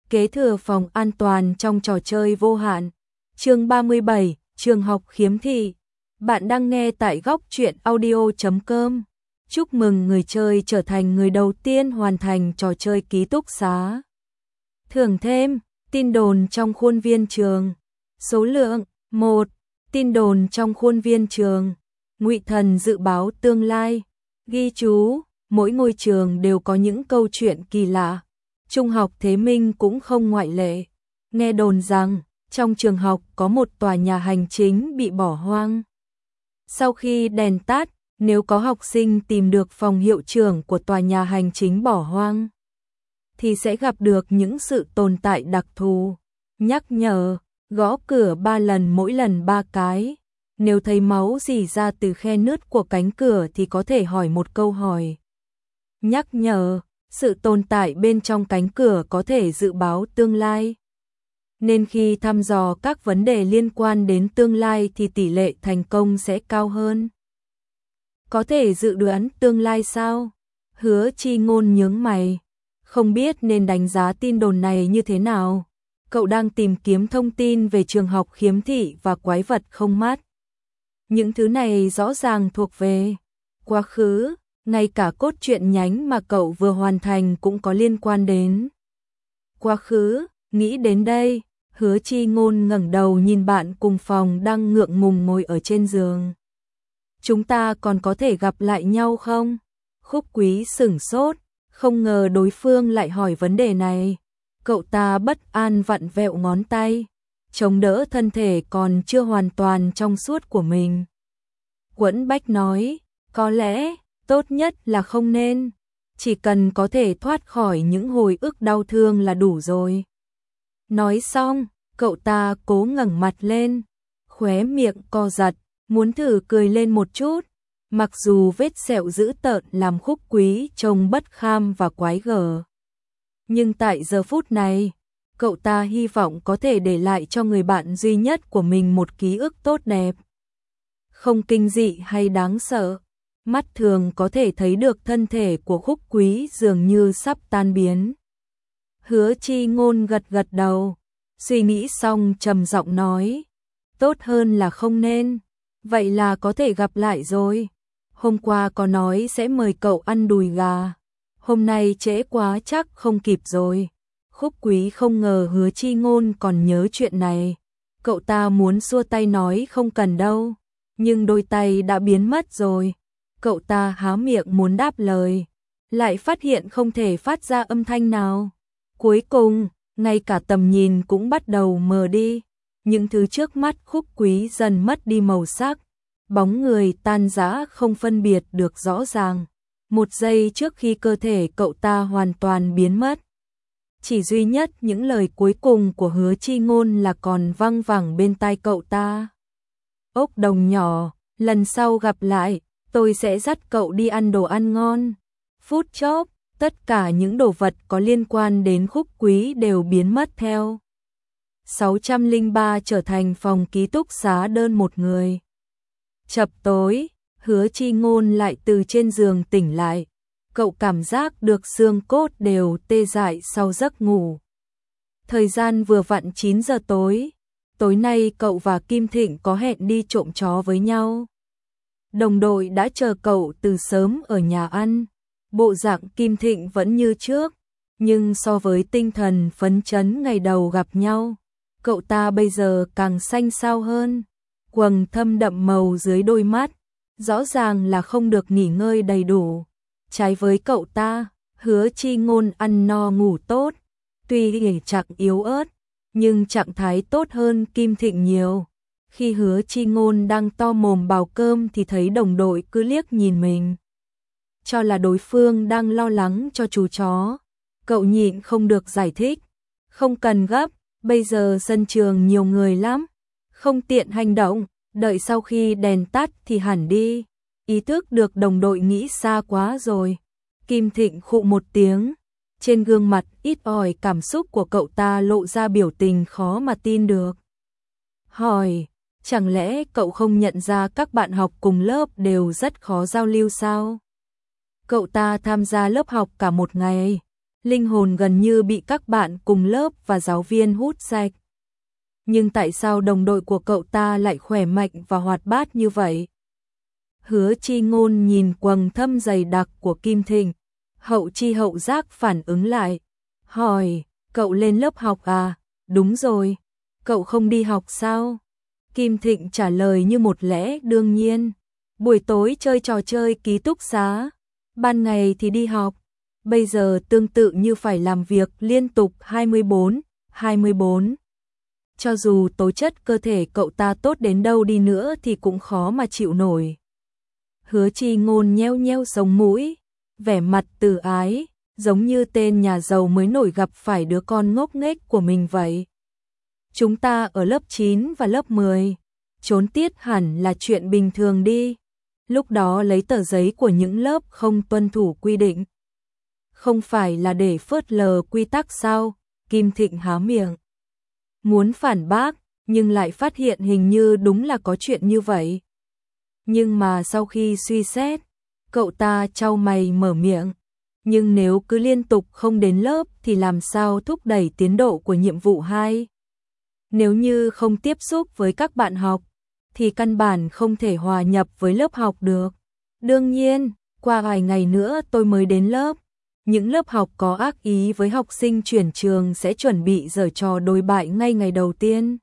Kế thừa phòng an toàn trong trò chơi vô hạn. Chương 37, trường học khiếm thị. Bạn đang nghe tại góc truyện audio.com. Chúc mừng người chơi trở thành người đầu tiên hoàn thành trò chơi ký túc xá. Thưởng thêm, tin đồn trong khuôn viên trường. Số lượng 1. Tin đồn trong khuôn viên trường. Ngụy Thần dự báo tương lai. Ghi chú, mỗi ngôi trường đều có những câu chuyện kỳ lạ. Trung học Thế Minh cũng không ngoại lệ. Nghe đồn rằng, trong trường học có một tòa nhà hành chính bị bỏ hoang. Sau khi đèn tắt, nếu có học sinh tìm được phòng hiệu trưởng của tòa nhà hành chính bỏ hoang, thì sẽ gặp được những sự tồn tại đặc thù. Nhắc nhở, gõ cửa 3 lần, mỗi lần 3 cái. Nếu thấy máu rỉ ra từ khe nứt của cánh cửa thì có thể hỏi một câu hỏi. Nhắc nhở, sự tồn tại bên trong cánh cửa có thể dự báo tương lai. Nên khi thăm dò các vấn đề liên quan đến tương lai thì tỷ lệ thành công sẽ cao hơn. Có thể dự đoán tương lai sao? Hứa Chi Ngôn nhướng mày. Không biết nên đánh giá tin đồn này như thế nào. Cậu đang tìm kiếm thông tin về trường học khiếm thị và quái vật không mắt. Những thứ này rõ ràng thuộc về quá khứ, ngay cả cốt truyện nhánh mà cậu vừa hoàn thành cũng có liên quan đến quá khứ. Nghĩ đến đây, Hứa Chi Ngôn ngẩng đầu nhìn bạn cùng phòng đang ngượng ngùng ngồi ở trên giường. Chúng ta còn có thể gặp lại nhau không? Khúc Quý sửng sốt, không ngờ đối phương lại hỏi vấn đề này. Cậu ta bất an vặn vẹo ngón tay, chống đỡ thân thể còn chưa hoàn toàn trong suốt của mình. Quẫn Bách nói, có lẽ, tốt nhất là không nên. Chỉ cần có thể thoát khỏi những hồi ức đau thương là đủ rồi. Nói xong, cậu ta cố ngẩng mặt lên, khóe miệng co giật, muốn thử cười lên một chút. Mặc dù vết sẹo dữ tợn làm Khúc Quý trông bất kham và quái gở. Nhưng tại giờ phút này, cậu ta hy vọng có thể để lại cho người bạn duy nhất của mình một ký ức tốt đẹp. Không kinh dị hay đáng sợ, mắt thường có thể thấy được thân thể của Khúc Quý dường như sắp tan biến. Hứa Chi Ngôn gật gật đầu, suy nghĩ xong trầm giọng nói, tốt hơn là không nên, vậy là có thể gặp lại rồi. Hôm qua có nói sẽ mời cậu ăn đùi gà, hôm nay trễ quá chắc không kịp rồi. Khúc Quý không ngờ Hứa Chi Ngôn còn nhớ chuyện này. Cậu ta muốn xua tay nói không cần đâu, nhưng đôi tay đã biến mất rồi. Cậu ta há miệng muốn đáp lời, lại phát hiện không thể phát ra âm thanh nào. Cuối cùng, ngay cả tầm nhìn cũng bắt đầu mờ đi. Những thứ trước mắt Khúc Quý dần mất đi màu sắc, bóng người tan rã không phân biệt được rõ ràng. Một giây trước khi cơ thể cậu ta hoàn toàn biến mất, chỉ duy nhất những lời cuối cùng của Hứa Chi Ngôn là còn văng vẳng bên tai cậu ta. Ốc đồng nhỏ, lần sau gặp lại, tôi sẽ dắt cậu đi ăn đồ ăn ngon. Phút chốc, tất cả những đồ vật có liên quan đến Khúc Quý đều biến mất theo. 603 trở thành phòng ký túc xá đơn một người. Chập tối, Hứa Chi Ngôn lại từ trên giường tỉnh lại. Cậu cảm giác được xương cốt đều tê dại sau giấc ngủ. Thời gian vừa vặn 9 giờ tối. Tối nay cậu và Kim Thịnh có hẹn đi trộm chó với nhau. Đồng đội đã chờ cậu từ sớm ở nhà ăn. Bộ dạng Kim Thịnh vẫn như trước, nhưng so với tinh thần phấn chấn ngày đầu gặp nhau, cậu ta bây giờ càng xanh xao hơn. Quầng thâm đậm màu dưới đôi mắt, rõ ràng là không được nghỉ ngơi đầy đủ. Trái với cậu ta, Hứa Chi Ngôn ăn no ngủ tốt, tuy thể trạng yếu ớt, nhưng trạng thái tốt hơn Kim Thịnh nhiều. Khi Hứa Chi Ngôn đang to mồm bào cơm thì thấy đồng đội cứ liếc nhìn mình, cho là đối phương đang lo lắng cho chú chó. Cậu nhịn không được giải thích, không cần gấp, bây giờ sân trường nhiều người lắm, không tiện hành động, đợi sau khi đèn tắt thì hẳn đi. Ý thức được đồng đội nghĩ xa quá rồi. Kim Thịnh khụ một tiếng, trên gương mặt ít ỏi cảm xúc của cậu ta lộ ra biểu tình khó mà tin được. Hỏi, chẳng lẽ cậu không nhận ra các bạn học cùng lớp đều rất khó giao lưu sao? Cậu ta tham gia lớp học cả một ngày, linh hồn gần như bị các bạn cùng lớp và giáo viên hút sạch. Nhưng tại sao đồng đội của cậu ta lại khỏe mạnh và hoạt bát như vậy? Hứa Chi Ngôn nhìn quầng thâm dày đặc của Kim Thịnh, hậu chi hậu giác phản ứng lại, hỏi, cậu lên lớp học à? Đúng rồi, cậu không đi học sao? Kim Thịnh trả lời như một lẽ đương nhiên, buổi tối chơi trò chơi ký túc xá, ban ngày thì đi học, bây giờ tương tự như phải làm việc liên tục 24. Cho dù tố chất cơ thể cậu ta tốt đến đâu đi nữa thì cũng khó mà chịu nổi. Hứa Chi Ngôn nheo nheo sống mũi, vẻ mặt từ ái, giống như tên nhà giàu mới nổi gặp phải đứa con ngốc nghếch của mình vậy. Chúng ta ở lớp 9 và lớp 10, trốn tiết hẳn là chuyện bình thường đi. Lúc đó lấy tờ giấy của những lớp không tuân thủ quy định. Không phải là để phớt lờ quy tắc sao? Kim Thịnh há miệng muốn phản bác, nhưng lại phát hiện hình như đúng là có chuyện như vậy. Nhưng mà sau khi suy xét, cậu ta chau mày mở miệng. Nhưng nếu cứ liên tục không đến lớp thì làm sao thúc đẩy tiến độ của nhiệm vụ 2? Nếu như không tiếp xúc với các bạn học, thì căn bản không thể hòa nhập với lớp học được. Đương nhiên, qua vài ngày nữa tôi mới đến lớp. Những lớp học có ác ý với học sinh chuyển trường sẽ chuẩn bị giở trò đối bại ngay ngày đầu tiên.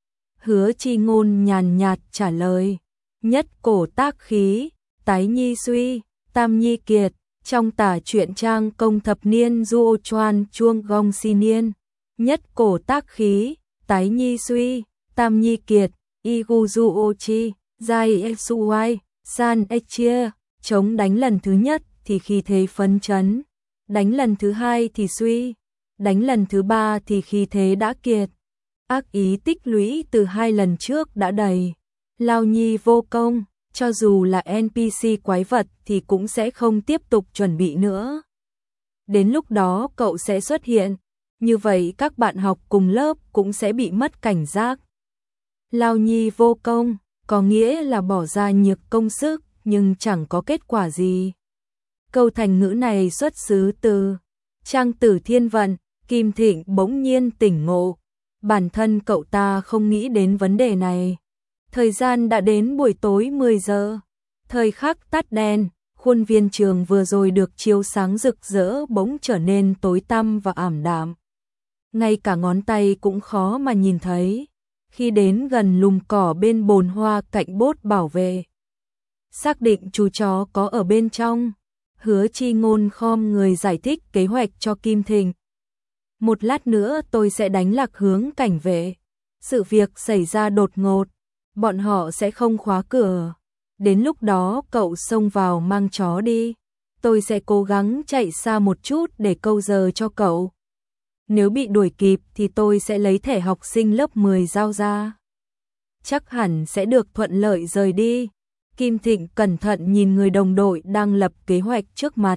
Hứa Chi Ngôn nhàn nhạt trả lời. Nhất cổ tác khí, tái nhi suy, tam nhi kiệt, trong tả truyện trang công thập niên duo choan chuông gong si niên. Nhất cổ tác khí, tái nhi suy, tam nhi kiệt, igu duo chi, giai exuai, san echia, chống đánh lần thứ nhất thì khi thế phấn chấn, đánh lần thứ hai thì suy, đánh lần thứ ba thì khi thế đã kiệt. Ác ý tích lũy từ 2 lần trước đã đầy. Lao nhi vô công, cho dù là NPC quái vật thì cũng sẽ không tiếp tục chuẩn bị nữa. Đến lúc đó cậu sẽ xuất hiện, như vậy các bạn học cùng lớp cũng sẽ bị mất cảnh giác. Lao nhi vô công, có nghĩa là bỏ ra nhiều công sức nhưng chẳng có kết quả gì. Câu thành ngữ này xuất xứ từ Trang Tử Thiên Vận. Kim Thịnh bỗng nhiên tỉnh ngộ, bản thân cậu ta không nghĩ đến vấn đề này. Thời gian đã đến buổi tối 10 giờ, thời khắc tắt đèn, khuôn viên trường vừa rồi được chiếu sáng rực rỡ bỗng trở nên tối tăm và ảm đạm. Ngay cả ngón tay cũng khó mà nhìn thấy. Khi đến gần lùm cỏ bên bồn hoa cạnh bốt bảo vệ, xác định chú chó có ở bên trong, Hứa Chi Ngôn khom người giải thích kế hoạch cho Kim Thịnh. Một lát nữa tôi sẽ đánh lạc hướng cảnh vệ. Sự việc xảy ra đột ngột, bọn họ sẽ không khóa cửa. Đến lúc đó cậu xông vào mang chó đi. Tôi sẽ cố gắng chạy xa một chút để câu giờ cho cậu. Nếu bị đuổi kịp thì tôi sẽ lấy thẻ học sinh lớp 10 giao ra. Chắc hẳn sẽ được thuận lợi rời đi. Kim Thịnh cẩn thận nhìn người đồng đội đang lập kế hoạch trước mặt.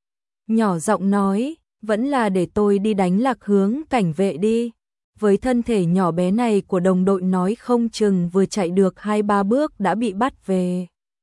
Nhỏ giọng nói, vẫn là để tôi đi đánh lạc hướng cảnh vệ đi. Với thân thể nhỏ bé này của đồng đội nói không chừng vừa chạy được 2-3 bước đã bị bắt về.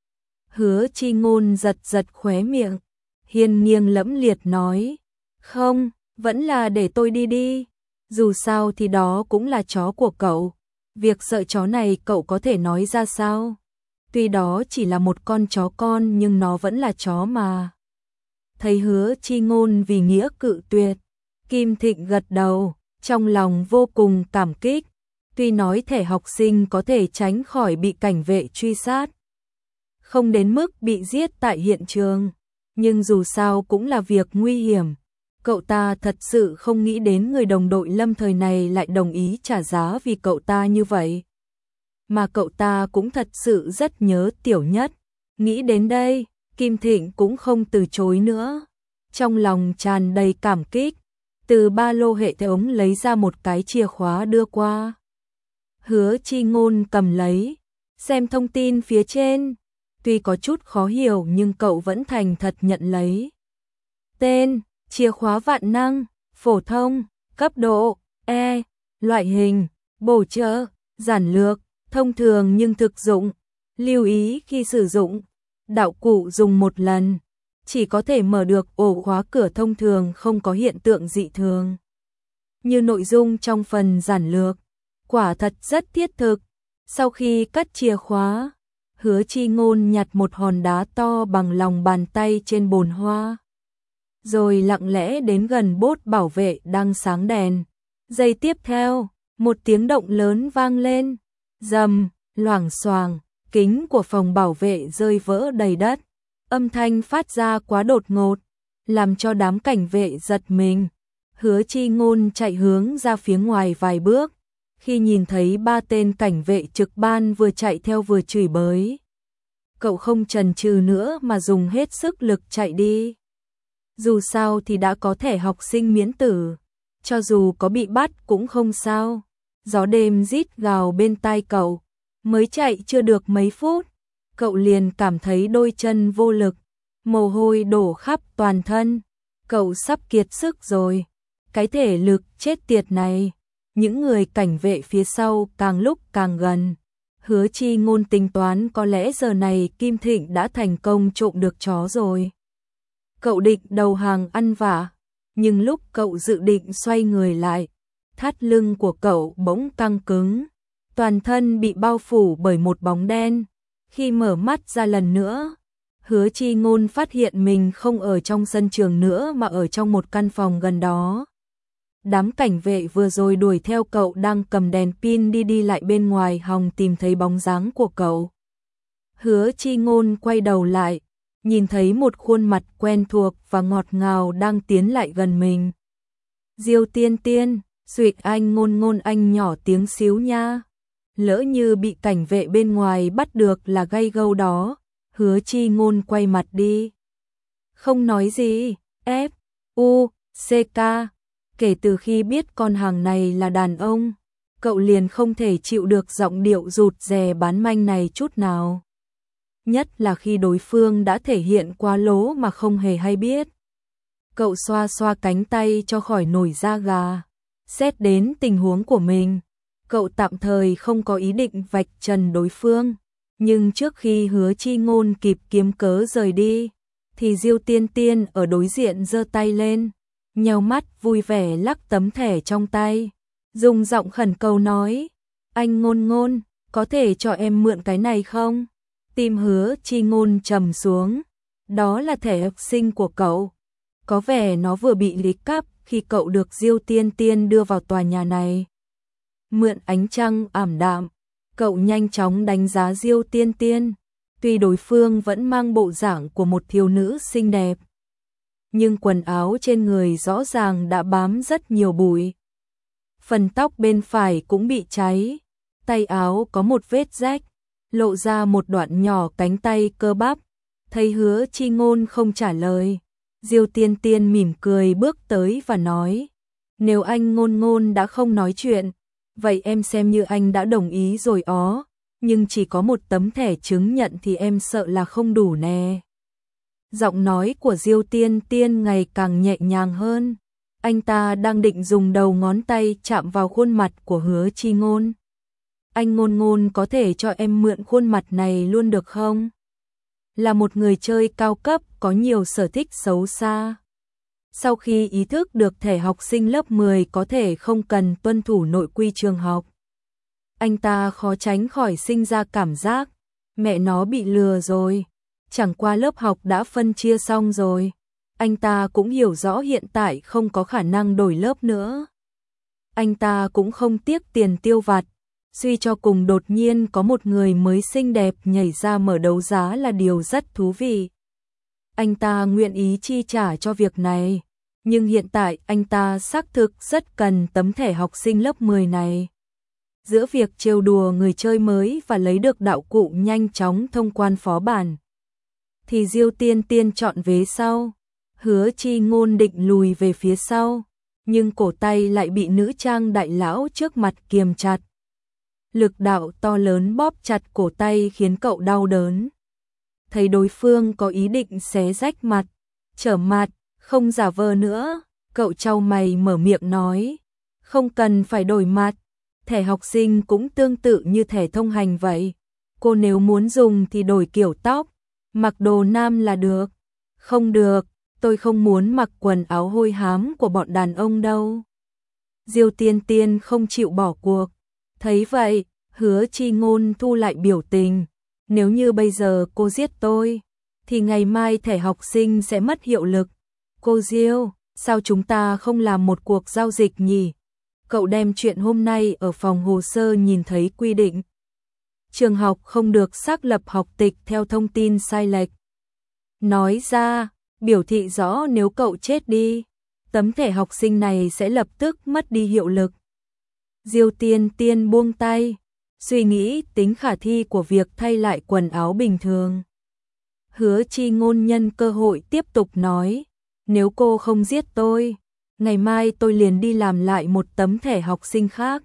Hứa Chi Ngôn giật giật khóe miệng, hiên nghiêng lẫm liệt nói, không, vẫn là để tôi đi đi. Dù sao thì đó cũng là chó của cậu. Việc sợ chó này cậu có thể nói ra sao? Tuy đó chỉ là một con chó con nhưng nó vẫn là chó mà. Thấy Hứa Chi Ngôn vì nghĩa cự tuyệt, Kim Thịnh gật đầu, trong lòng vô cùng cảm kích. Tuy nói thẻ học sinh có thể tránh khỏi bị cảnh vệ truy sát, không đến mức bị giết tại hiện trường, nhưng dù sao cũng là việc nguy hiểm. Cậu ta thật sự không nghĩ đến người đồng đội lâm thời này lại đồng ý trả giá vì cậu ta như vậy. Mà cậu ta cũng thật sự rất nhớ Tiểu Nhất. Nghĩ đến đây, Kim Thịnh cũng không từ chối nữa. Trong lòng tràn đầy cảm kích, từ ba lô hệ thống lấy ra một cái chìa khóa đưa qua. Hứa Chi Ngôn cầm lấy, xem thông tin phía trên. Tuy có chút khó hiểu nhưng cậu vẫn thành thật nhận lấy. Tên, chìa khóa vạn năng, phổ thông, cấp độ, E, loại hình, bổ trợ, giản lược, thông thường nhưng thực dụng. Lưu ý khi sử dụng, đạo cụ dùng một lần. chỉ có thể mở được ổ khóa cửa thông thường, không có hiện tượng dị thường. Như nội dung trong phần giản lược, quả thật rất thiết thực. Sau khi cất chìa khóa, Hứa Chi Ngôn nhặt một hòn đá to bằng lòng bàn tay trên bồn hoa, rồi lặng lẽ đến gần bốt bảo vệ đang sáng đèn. Giây tiếp theo, một tiếng động lớn vang lên, rầm, loảng xoảng, kính của phòng bảo vệ rơi vỡ đầy đất. Âm thanh phát ra quá đột ngột, làm cho đám cảnh vệ giật mình. Hứa Chi Ngôn chạy hướng ra phía ngoài vài bước, khi nhìn thấy 3 tên cảnh vệ trực ban vừa chạy theo vừa chửi bới. Cậu không chần chừ nữa mà dùng hết sức lực chạy đi. Dù sao thì đã có thẻ học sinh miễn tử, cho dù có bị bắt cũng không sao. Gió đêm rít gào bên tai cậu, mới chạy chưa được mấy phút, cậu liền cảm thấy đôi chân vô lực, mồ hôi đổ khắp toàn thân. Cậu sắp kiệt sức rồi. Cái thể lực chết tiệt này. Những người cảnh vệ phía sau càng lúc càng gần. Hứa Chi Ngôn tính toán có lẽ giờ này Kim Thịnh đã thành công trộm được chó rồi. Cậu định đầu hàng ăn vạ, nhưng lúc cậu dự định xoay người lại, thắt lưng của cậu bỗng căng cứng, toàn thân bị bao phủ bởi một bóng đen. Khi mở mắt ra lần nữa, Hứa Chi Ngôn phát hiện mình không ở trong sân trường nữa mà ở trong một căn phòng gần đó. Đám cảnh vệ vừa rồi đuổi theo cậu đang cầm đèn pin đi lại bên ngoài hòng tìm thấy bóng dáng của cậu. Hứa Chi Ngôn quay đầu lại, nhìn thấy một khuôn mặt quen thuộc và ngọt ngào đang tiến lại gần mình. Diêu Tiên Tiên, Duyệt Anh Ngôn Ngôn anh nhỏ tiếng xíu nha. Lỡ như bị cảnh vệ bên ngoài bắt được là gây gâu đó. Hứa Chi Ngôn quay mặt đi, không nói gì. F.U.C.K. Kể từ khi biết con hàng này là đàn ông, cậu liền không thể chịu được giọng điệu rụt rè bán manh này chút nào. Nhất là khi đối phương đã thể hiện quá lố mà không hề hay biết. Cậu xoa xoa cánh tay cho khỏi nổi da gà. Xét đến tình huống của mình, cậu tạm thời không có ý định vạch trần đối phương. Nhưng trước khi Hứa Chi Ngôn kịp kiếm cớ rời đi, thì Diêu Tiên Tiên ở đối diện giơ tay lên, nheo mắt vui vẻ lắc tấm thẻ trong tay, dùng giọng khẩn cầu nói: "Anh Ngôn Ngôn, có thể cho em mượn cái này không?" Tim Hứa Chi Ngôn trầm xuống, đó là thẻ học sinh của cậu. Có vẻ nó vừa bị lấy cắp khi cậu được Diêu Tiên Tiên đưa vào tòa nhà này. Mượn ánh trăng ảm đạm, cậu nhanh chóng đánh giá Diêu Tiên Tiên. Tuy đối phương vẫn mang bộ dạng của một thiếu nữ xinh đẹp, nhưng quần áo trên người rõ ràng đã bám rất nhiều bụi. Phần tóc bên phải cũng bị cháy, tay áo có một vết rách, lộ ra một đoạn nhỏ cánh tay cơ bắp. Thấy Hứa Chi Ngôn không trả lời, Diêu Tiên Tiên mỉm cười bước tới và nói: "Nếu anh Ngôn Ngôn đã không nói chuyện, vậy em xem như anh đã đồng ý rồi ó, nhưng chỉ có một tấm thẻ chứng nhận thì em sợ là không đủ nè." Giọng nói của Diêu Tiên Tiên ngày càng nhẹ nhàng hơn. Anh ta đang định dùng đầu ngón tay chạm vào khuôn mặt của Hứa Chi Ngôn. "Anh Ngôn Ngôn có thể cho em mượn khuôn mặt này luôn được không?" Là một người chơi cao cấp có nhiều sở thích xấu xa. Sau khi ý thức được thẻ học sinh lớp 10 có thể không cần tuân thủ nội quy trường học, anh ta khó tránh khỏi sinh ra cảm giác mẹ nó bị lừa rồi. Chẳng qua lớp học đã phân chia xong rồi, anh ta cũng hiểu rõ hiện tại không có khả năng đổi lớp nữa. Anh ta cũng không tiếc tiền tiêu vặt, suy cho cùng đột nhiên có một người mới xinh đẹp nhảy ra mở đấu giá là điều rất thú vị. Anh ta nguyện ý chi trả cho việc này, nhưng hiện tại anh ta xác thực rất cần tấm thẻ học sinh lớp 10 này. Giữa việc trêu đùa người chơi mới và lấy được đạo cụ nhanh chóng thông quan phó bản, thì Diêu Tiên Tiên chọn vế sau. Hứa Chi Ngôn định lùi về phía sau, nhưng cổ tay lại bị nữ trang đại lão trước mặt kiềm chặt. Lực đạo to lớn bóp chặt cổ tay khiến cậu đau đớn. Thấy đối phương có ý định xé rách mặt, trở mặt, không giả vờ nữa, cậu chau mày mở miệng nói: "Không cần phải đổi mặt, thẻ học sinh cũng tương tự như thẻ thông hành vậy. Cô nếu muốn dùng thì đổi kiểu tóc, mặc đồ nam là được." Không được, tôi không muốn mặc quần áo hôi hám của bọn đàn ông đâu. Diêu Tiên Tiên không chịu bỏ cuộc. Thấy vậy, Hứa Chi Ngôn thu lại biểu tình. Nếu như bây giờ cô giết tôi, thì ngày mai thẻ học sinh sẽ mất hiệu lực. Cô Diêu, sao chúng ta không làm một cuộc giao dịch nhỉ? Cậu đem chuyện hôm nay ở phòng hồ sơ nhìn thấy quy định. Trường học không được xác lập học tịch theo thông tin sai lệch. Nói ra, biểu thị rõ nếu cậu chết đi, tấm thẻ học sinh này sẽ lập tức mất đi hiệu lực. Diêu Tiên Tiên buông tay, suy nghĩ tính khả thi của việc thay lại quần áo bình thường. Hứa Chi Ngôn nhân cơ hội tiếp tục nói, nếu cô không giết tôi, ngày mai tôi liền đi làm lại một tấm thẻ học sinh khác.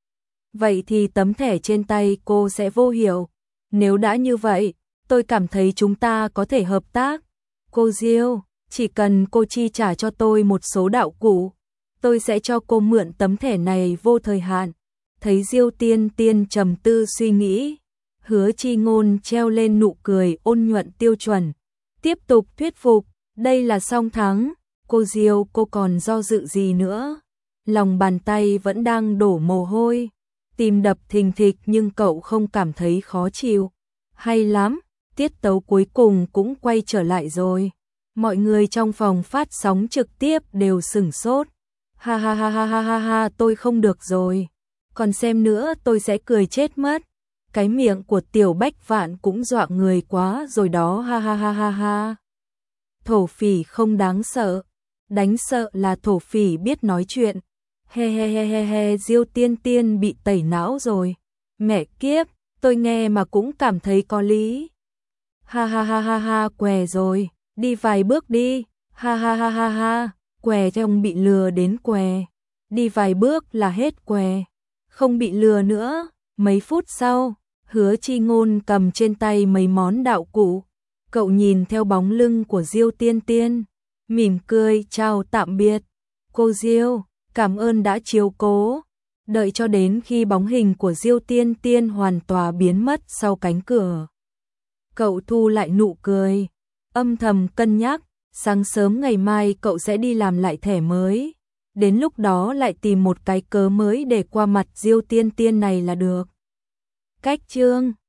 Vậy thì tấm thẻ trên tay cô sẽ vô hiệu. Nếu đã như vậy, tôi cảm thấy chúng ta có thể hợp tác. Cô Diêu, chỉ cần cô chi trả cho tôi một số đạo cụ, tôi sẽ cho cô mượn tấm thẻ này vô thời hạn. Thấy Diêu Tiên Tiên trầm tư suy nghĩ, Hứa Chi Ngôn treo lên nụ cười ôn nhuận tiêu chuẩn, tiếp tục thuyết phục, đây là song thắng. Cô Diêu, cô còn do dự gì nữa? Lòng bàn tay vẫn đang đổ mồ hôi, tim đập thình thịch nhưng cậu không cảm thấy khó chịu. Hay lắm, tiết tấu cuối cùng cũng quay trở lại rồi. Mọi người trong phòng phát sóng trực tiếp đều sửng sốt. Ha ha ha ha ha ha ha, tôi không được rồi. Còn xem nữa tôi sẽ cười chết mất. Cái miệng của Tiểu Bách Vạn cũng dọa người quá rồi đó, ha ha ha ha ha. Thổ phỉ không đáng sợ, đánh sợ là thổ phỉ biết nói chuyện. He he he he he, Diêu Tiên Tiên bị tẩy não rồi. Mẹ kiếp, tôi nghe mà cũng cảm thấy có lý. Ha ha ha ha ha, què rồi, đi vài bước đi. Ha ha ha ha ha, què trông bị lừa đến què. Đi vài bước là hết què, không bị lừa nữa. Mấy phút sau, Hứa Chi Ngôn cầm trên tay mấy món đạo cụ. Cậu nhìn theo bóng lưng của Diêu Tiên Tiên, mỉm cười chào tạm biệt. Cô Diêu, cảm ơn đã chiếu cố. Đợi cho đến khi bóng hình của Diêu Tiên Tiên hoàn toàn biến mất sau cánh cửa, cậu thu lại nụ cười, âm thầm cân nhắc, sáng sớm ngày mai cậu sẽ đi làm lại thẻ mới. Đến lúc đó lại tìm một cái cớ mới để qua mặt Diêu Tiên Tiên này là được. Cách chương